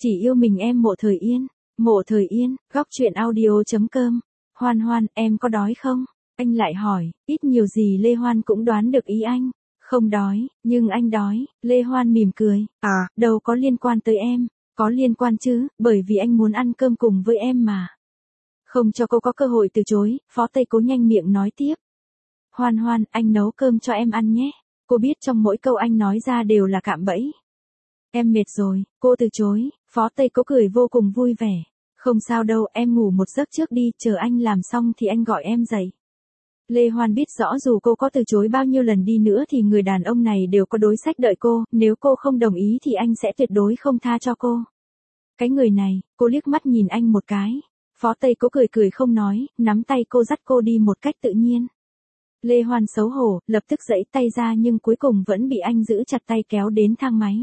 Chỉ yêu mình em Mộ Thời Yên. Mộ Thời Yên, góc truyện audio.com. Hoan Hoan, em có đói không? Anh lại hỏi, ít nhiều gì Lê Hoan cũng đoán được ý anh. Không đói, nhưng anh đói. Lê Hoan mỉm cười, đâu có liên quan tới em. Có liên quan chứ, bởi vì anh muốn ăn cơm cùng với em mà. Không cho cô có cơ hội từ chối, Phó Tây Cố nhanh miệng nói tiếp. Hoan Hoan, anh nấu cơm cho em ăn nhé. Cô biết trong mỗi câu anh nói ra đều là cạm bẫy. Em mệt rồi, cô từ chối. Phó Tây Cố cười vô cùng vui vẻ. Không sao đâu, em ngủ một giấc trước đi, chờ anh làm xong thì anh gọi em dậy. Lê Hoan biết rõ dù cô có từ chối bao nhiêu lần đi nữa thì người đàn ông này đều có đối sách đợi cô, nếu cô không đồng ý thì anh sẽ tuyệt đối không tha cho cô. Cái người này, cô liếc mắt nhìn anh một cái. Phó Tây Cố cười cười không nói, nắm tay cô dắt cô đi một cách tự nhiên. Lê Hoan xấu hổ, lập tức giãy tay ra nhưng cuối cùng vẫn bị anh giữ chặt tay kéo đến thang máy.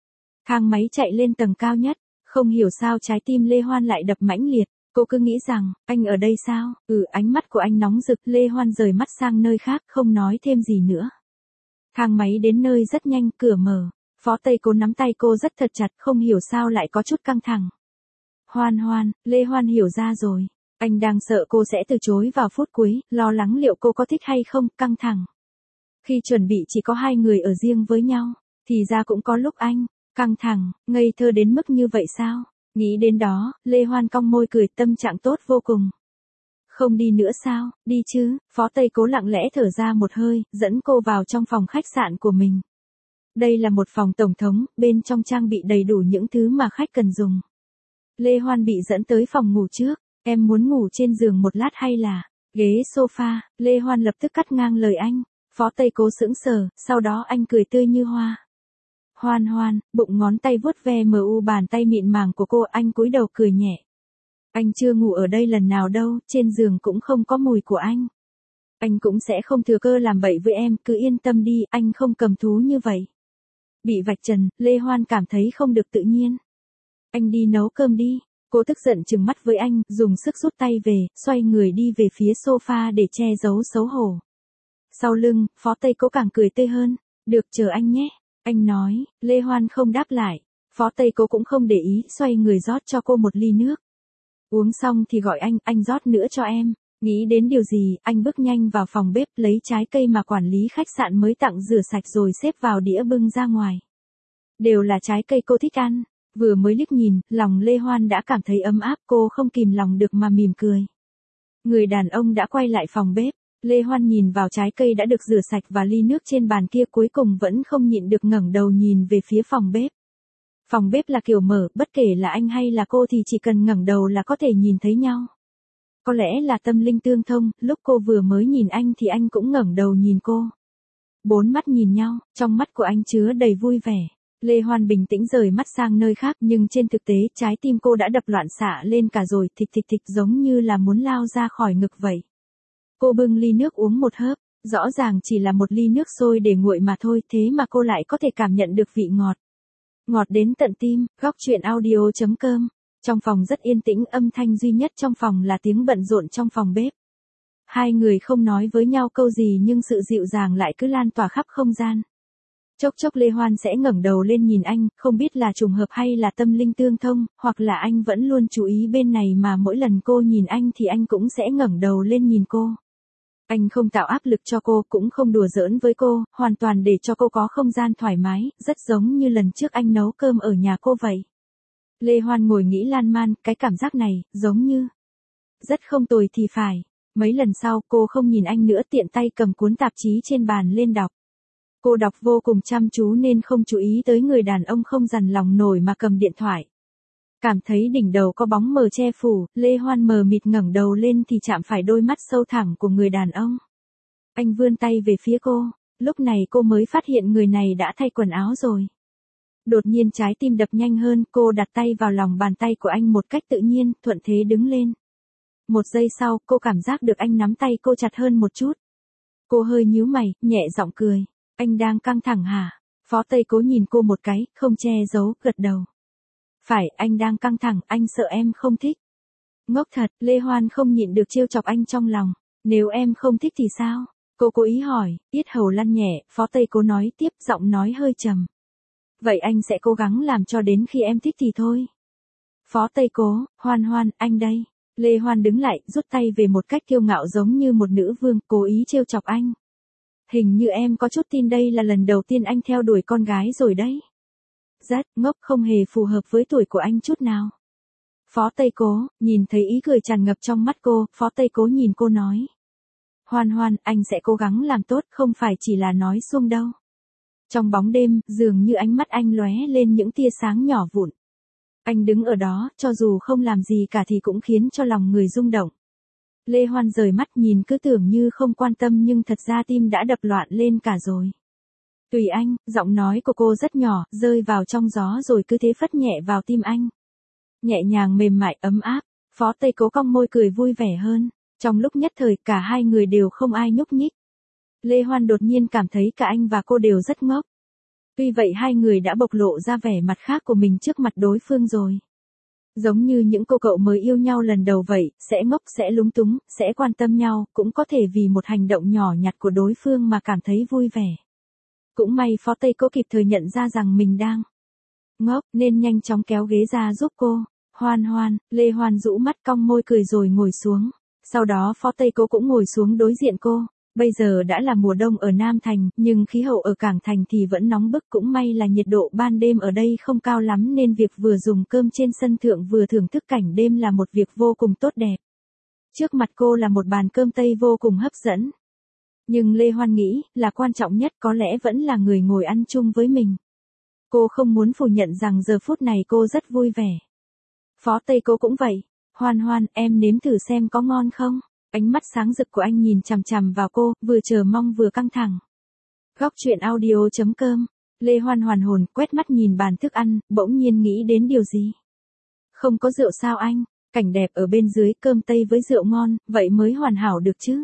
Thang máy chạy lên tầng cao nhất, không hiểu sao trái tim Lê Hoan lại đập mãnh liệt, cô cứ nghĩ rằng, anh ở đây sao? Ánh mắt của anh nóng rực, Lê Hoan rời mắt sang nơi khác, không nói thêm gì nữa. Thang máy đến nơi rất nhanh, cửa mở, Phó Tây Cố nắm tay cô rất thật chặt, không hiểu sao lại có chút căng thẳng. Hoan Hoan, Lê Hoan hiểu ra rồi, anh đang sợ cô sẽ từ chối vào phút cuối, lo lắng liệu cô có thích hay không, căng thẳng. Khi chuẩn bị chỉ có hai người ở riêng với nhau, thì ra cũng có lúc anh căng thẳng, ngây thơ đến mức như vậy sao? Nghĩ đến đó, Lê Hoan cong môi cười, tâm trạng tốt vô cùng. Không đi nữa sao? Đi chứ. Phó Tây Cố lặng lẽ thở ra một hơi, dẫn cô vào trong phòng khách sạn của mình. Đây là một phòng tổng thống, bên trong trang bị đầy đủ những thứ mà khách cần dùng. Lê Hoan bị dẫn tới phòng ngủ trước. Em muốn ngủ trên giường một lát hay là ghế sofa? Lê Hoan lập tức cắt ngang lời anh. Phó Tây Cố sững sờ, sau đó anh cười tươi như hoa. Hoan Hoan, bụng ngón tay vuốt ve bàn tay mịn màng của cô, anh cúi đầu cười nhẹ. Anh chưa ngủ ở đây lần nào đâu, trên giường cũng không có mùi của anh. Anh cũng sẽ không thừa cơ làm bậy với em, cứ yên tâm đi, anh không cầm thú như vậy. Bị vạch trần, Lê Hoan cảm thấy không được tự nhiên. Anh đi nấu cơm đi. Cô tức giận trừng mắt với anh, dùng sức rút tay về, xoay người đi về phía sofa để che giấu xấu hổ. Sau lưng, Phó Tây Cố càng cười tươi hơn. Được, chờ anh nhé. Anh nói. Lê Hoan không đáp lại. Phó Tây Cố cũng không để ý, xoay người rót cho cô một ly nước. Uống xong thì gọi anh rót nữa cho em. Nghĩ đến điều gì, anh bước nhanh vào phòng bếp lấy trái cây mà quản lý khách sạn mới tặng rửa sạch rồi xếp vào đĩa bưng ra ngoài. Đều là trái cây cô thích ăn. Vừa mới liếc nhìn, lòng Lê Hoan đã cảm thấy ấm áp, cô không kìm lòng được mà mỉm cười. Người đàn ông đã quay lại phòng bếp. Lê Hoan nhìn vào trái cây đã được rửa sạch và ly nước trên bàn kia, cuối cùng vẫn không nhịn được ngẩng đầu nhìn về phía phòng bếp. Phòng bếp là kiểu mở, bất kể là anh hay là cô thì chỉ cần ngẩng đầu là có thể nhìn thấy nhau. Có lẽ là tâm linh tương thông, lúc cô vừa mới nhìn anh thì anh cũng ngẩng đầu nhìn cô. Bốn mắt nhìn nhau, trong mắt của anh chứa đầy vui vẻ. Lê Hoan bình tĩnh rời mắt sang nơi khác, nhưng trên thực tế trái tim cô đã đập loạn xạ lên cả rồi, thịch thịch thịch, giống như là muốn lao ra khỏi ngực vậy. Cô bưng ly nước uống một hớp, rõ ràng chỉ là một ly nước sôi để nguội mà thôi, thế mà cô lại có thể cảm nhận được vị ngọt. Ngọt đến tận tim. Góc truyện audio.com. Trong phòng rất yên tĩnh, âm thanh duy nhất trong phòng là tiếng bận rộn trong phòng bếp. Hai người không nói với nhau câu gì nhưng sự dịu dàng lại cứ lan tỏa khắp không gian. Chốc chốc Lê Hoan sẽ ngẩng đầu lên nhìn anh, không biết là trùng hợp hay là tâm linh tương thông, hoặc là anh vẫn luôn chú ý bên này mà mỗi lần cô nhìn anh thì anh cũng sẽ ngẩng đầu lên nhìn cô. Anh không tạo áp lực cho cô, cũng không đùa giỡn với cô, hoàn toàn để cho cô có không gian thoải mái, rất giống như lần trước anh nấu cơm ở nhà cô vậy. Lê Hoan ngồi nghĩ lan man, cái cảm giác này, giống như rất không tồi thì phải. Mấy lần sau, cô không nhìn anh nữa, tiện tay cầm cuốn tạp chí trên bàn lên đọc. Cô đọc vô cùng chăm chú nên không chú ý tới người đàn ông không dằn lòng nổi mà cầm điện thoại. Cảm thấy đỉnh đầu có bóng mờ che phủ, Lê Hoan mờ mịt ngẩng đầu lên thì chạm phải đôi mắt sâu thẳm của người đàn ông. Anh vươn tay về phía cô, lúc này cô mới phát hiện người này đã thay quần áo rồi. Đột nhiên trái tim đập nhanh hơn, cô đặt tay vào lòng bàn tay của anh một cách tự nhiên, thuận thế đứng lên. Một giây sau, cô cảm giác được anh nắm tay cô chặt hơn một chút. Cô hơi nhíu mày, nhẹ giọng cười. Anh đang căng thẳng hả? Phó Tây Cố nhìn cô một cái, không che giấu, gật đầu. Phải, anh đang căng thẳng, anh sợ em không thích. Ngốc thật, Lê Hoan không nhịn được trêu chọc anh trong lòng. Nếu em không thích thì sao? Cô cố ý hỏi, yết hầu lăn nhẹ, Phó Tây Cố nói tiếp, giọng nói hơi trầm. Vậy anh sẽ cố gắng làm cho đến khi em thích thì thôi. Phó Tây Cố, Hoan Hoan, anh đây. Lê Hoan đứng lại, rút tay về một cách kiêu ngạo giống như một nữ vương, cố ý trêu chọc anh. Hình như em có chút tin đây là lần đầu tiên anh theo đuổi con gái rồi đấy. Rất ngốc, không hề phù hợp với tuổi của anh chút nào. Phó Tây Cố, nhìn thấy ý cười tràn ngập trong mắt cô, Phó Tây Cố nhìn cô nói. Hoan Hoan, anh sẽ cố gắng làm tốt, không phải chỉ là nói suông đâu. Trong bóng đêm, dường như ánh mắt anh lóe lên những tia sáng nhỏ vụn. Anh đứng ở đó, cho dù không làm gì cả thì cũng khiến cho lòng người rung động. Lê Hoan rời mắt nhìn cứ tưởng như không quan tâm nhưng thật ra tim đã đập loạn lên cả rồi. Tùy anh, giọng nói của cô rất nhỏ, rơi vào trong gió rồi cứ thế phất nhẹ vào tim anh. Nhẹ nhàng mềm mại ấm áp, Phó Tây Cố cong môi cười vui vẻ hơn. Trong lúc nhất thời cả hai người đều không ai nhúc nhích. Lê Hoan đột nhiên cảm thấy cả anh và cô đều rất ngốc. Tuy vậy hai người đã bộc lộ ra vẻ mặt khác của mình trước mặt đối phương rồi. Giống như những cô cậu mới yêu nhau lần đầu vậy, sẽ ngốc, sẽ lúng túng, sẽ quan tâm nhau, cũng có thể vì một hành động nhỏ nhặt của đối phương mà cảm thấy vui vẻ. Cũng may Phó Tây Cố kịp thời nhận ra rằng mình đang ngốc nên nhanh chóng kéo ghế ra giúp cô. Hoan Hoan, Lê Hoan rũ mắt cong môi cười rồi ngồi xuống. Sau đó Phó Tây Cố cũng ngồi xuống đối diện cô. Bây giờ đã là mùa đông ở Nam Thành, nhưng khí hậu ở Cảng Thành thì vẫn nóng bức, cũng may là nhiệt độ ban đêm ở đây không cao lắm nên việc vừa dùng cơm trên sân thượng vừa thưởng thức cảnh đêm là một việc vô cùng tốt đẹp. Trước mặt cô là một bàn cơm Tây vô cùng hấp dẫn. Nhưng Lê Hoan nghĩ là quan trọng nhất có lẽ vẫn là người ngồi ăn chung với mình. Cô không muốn phủ nhận rằng giờ phút này cô rất vui vẻ. Phó Tây Cố cũng vậy. Hoan Hoan, em nếm thử xem có ngon không? Ánh mắt sáng rực của anh nhìn chằm chằm vào cô, vừa chờ mong vừa căng thẳng. Góc truyện audio.com. Lê Hoan hoàn hồn, quét mắt nhìn bàn thức ăn, bỗng nhiên nghĩ đến điều gì. Không có rượu sao anh? Cảnh đẹp ở bên dưới, cơm Tây với rượu ngon, vậy mới hoàn hảo được chứ.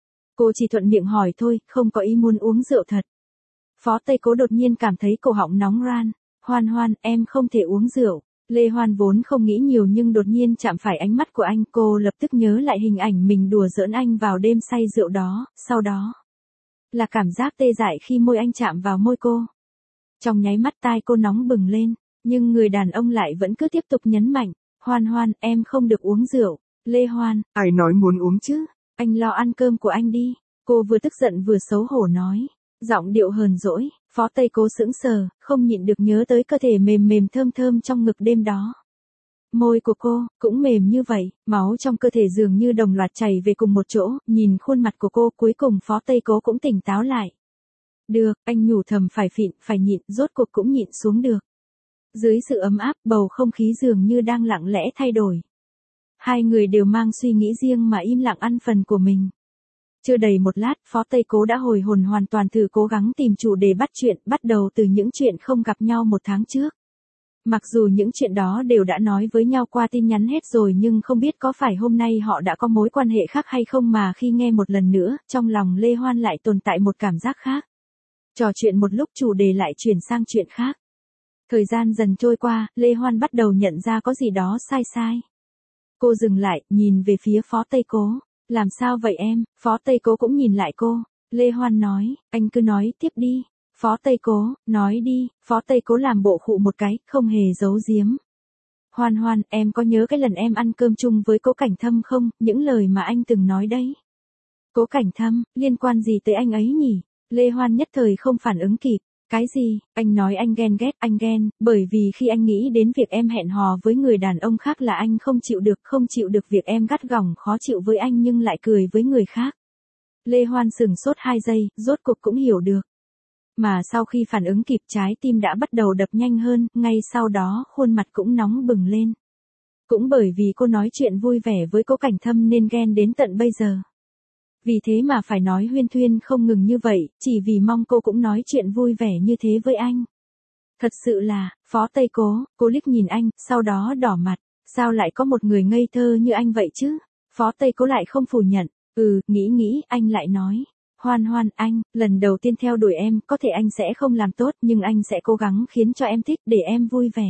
Cô chỉ thuận miệng hỏi thôi, không có ý muốn uống rượu thật. Phó Tây Cố đột nhiên cảm thấy cổ họng nóng ran. Hoan Hoan, em không thể uống rượu. Lê Hoan vốn không nghĩ nhiều nhưng đột nhiên chạm phải ánh mắt của anh, cô lập tức nhớ lại hình ảnh mình đùa giỡn anh vào đêm say rượu đó, sau đó là cảm giác tê dại khi môi anh chạm vào môi cô. Trong nháy mắt tai cô nóng bừng lên, nhưng người đàn ông lại vẫn cứ tiếp tục nhấn mạnh, Hoan Hoan, em không được uống rượu. Lê Hoan, ai nói muốn uống chứ, anh lo ăn cơm của anh đi. Cô vừa tức giận vừa xấu hổ nói, giọng điệu hờn dỗi. Phó Tây Cố sững sờ, không nhịn được nhớ tới cơ thể mềm mềm thơm thơm trong ngực đêm đó. Môi của cô, cũng mềm như vậy, máu trong cơ thể dường như đồng loạt chảy về cùng một chỗ, nhìn khuôn mặt của cô cuối cùng Phó Tây Cố cũng tỉnh táo lại. Được, anh nhủ thầm phải phịn, phải nhịn, rốt cuộc cũng nhịn xuống được. Dưới sự ấm áp, bầu không khí dường như đang lặng lẽ thay đổi. Hai người đều mang suy nghĩ riêng mà im lặng ăn phần của mình. Chưa đầy một lát, Phó Tây Cố đã hồi hồn hoàn toàn thử cố gắng tìm chủ đề bắt chuyện, bắt đầu từ những chuyện không gặp nhau một tháng trước. Mặc dù những chuyện đó đều đã nói với nhau qua tin nhắn hết rồi nhưng không biết có phải hôm nay họ đã có mối quan hệ khác hay không mà khi nghe một lần nữa, trong lòng Lê Hoan lại tồn tại một cảm giác khác. Trò chuyện một lúc chủ đề lại chuyển sang chuyện khác. Thời gian dần trôi qua, Lê Hoan bắt đầu nhận ra có gì đó sai sai. Cô dừng lại, nhìn về phía Phó Tây Cố. Làm sao vậy em? Phó Tây Cố cũng nhìn lại cô. Lê Hoan nói, anh cứ nói tiếp đi. Phó Tây Cố, nói đi. Phó Tây Cố làm bộ khụ một cái, không hề giấu giếm. Hoan Hoan, em có nhớ cái lần em ăn cơm chung với Cố Cảnh Thâm không? Những lời mà anh từng nói đấy. Cố Cảnh Thâm, liên quan gì tới anh ấy nhỉ? Lê Hoan nhất thời không phản ứng kịp. Cái gì? Anh nói anh ghen, anh ghen, bởi vì khi anh nghĩ đến việc em hẹn hò với người đàn ông khác là anh không chịu được việc em gắt gỏng khó chịu với anh nhưng lại cười với người khác. Lê Hoan sừng sốt 2 giây, rốt cuộc cũng hiểu được. Mà sau khi phản ứng kịp trái tim đã bắt đầu đập nhanh hơn, ngay sau đó khuôn mặt cũng nóng bừng lên. Cũng bởi vì cô nói chuyện vui vẻ với Cố Cảnh Thâm nên ghen đến tận bây giờ. Vì thế mà phải nói huyên thuyên không ngừng như vậy, chỉ vì mong cô cũng nói chuyện vui vẻ như thế với anh. Thật sự là, Phó Tây Cố, cô liếc nhìn anh, sau đó đỏ mặt, sao lại có một người ngây thơ như anh vậy chứ? Phó Tây Cố lại không phủ nhận, nghĩ, anh lại nói. Hoan Hoan, anh, lần đầu tiên theo đuổi em, có thể anh sẽ không làm tốt nhưng anh sẽ cố gắng khiến cho em thích để em vui vẻ.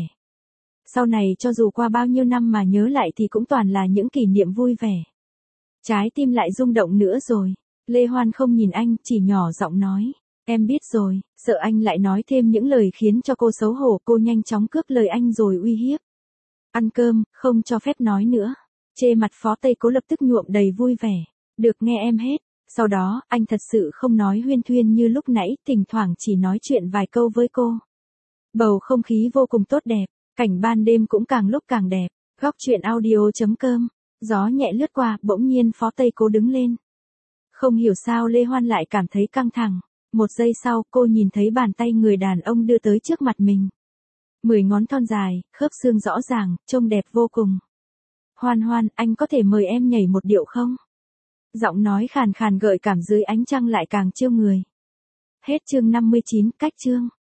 Sau này cho dù qua bao nhiêu năm mà nhớ lại thì cũng toàn là những kỷ niệm vui vẻ. Trái tim lại rung động nữa rồi. Lê Hoan không nhìn anh, chỉ nhỏ giọng nói. Em biết rồi, sợ anh lại nói thêm những lời khiến cho cô xấu hổ, cô nhanh chóng cướp lời anh rồi uy hiếp. Ăn cơm, không cho phép nói nữa. Chê mặt Phó Tây Cố lập tức nhuộm đầy vui vẻ. Được nghe em hết. Sau đó, anh thật sự không nói huyên thuyên như lúc nãy, thỉnh thoảng chỉ nói chuyện vài câu với cô. Bầu không khí vô cùng tốt đẹp, cảnh ban đêm cũng càng lúc càng đẹp. Góc truyện audio.com. Gió nhẹ lướt qua, bỗng nhiên Phó Tây Cố đứng lên. Không hiểu sao Lê Hoan lại cảm thấy căng thẳng. Một giây sau, cô nhìn thấy bàn tay người đàn ông đưa tới trước mặt mình. 10 ngón thon dài, khớp xương rõ ràng, trông đẹp vô cùng. Hoan Hoan, anh có thể mời em nhảy một điệu không? Giọng nói khàn khàn gợi cảm dưới ánh trăng lại càng chiêu người. Hết chương 59, cách chương.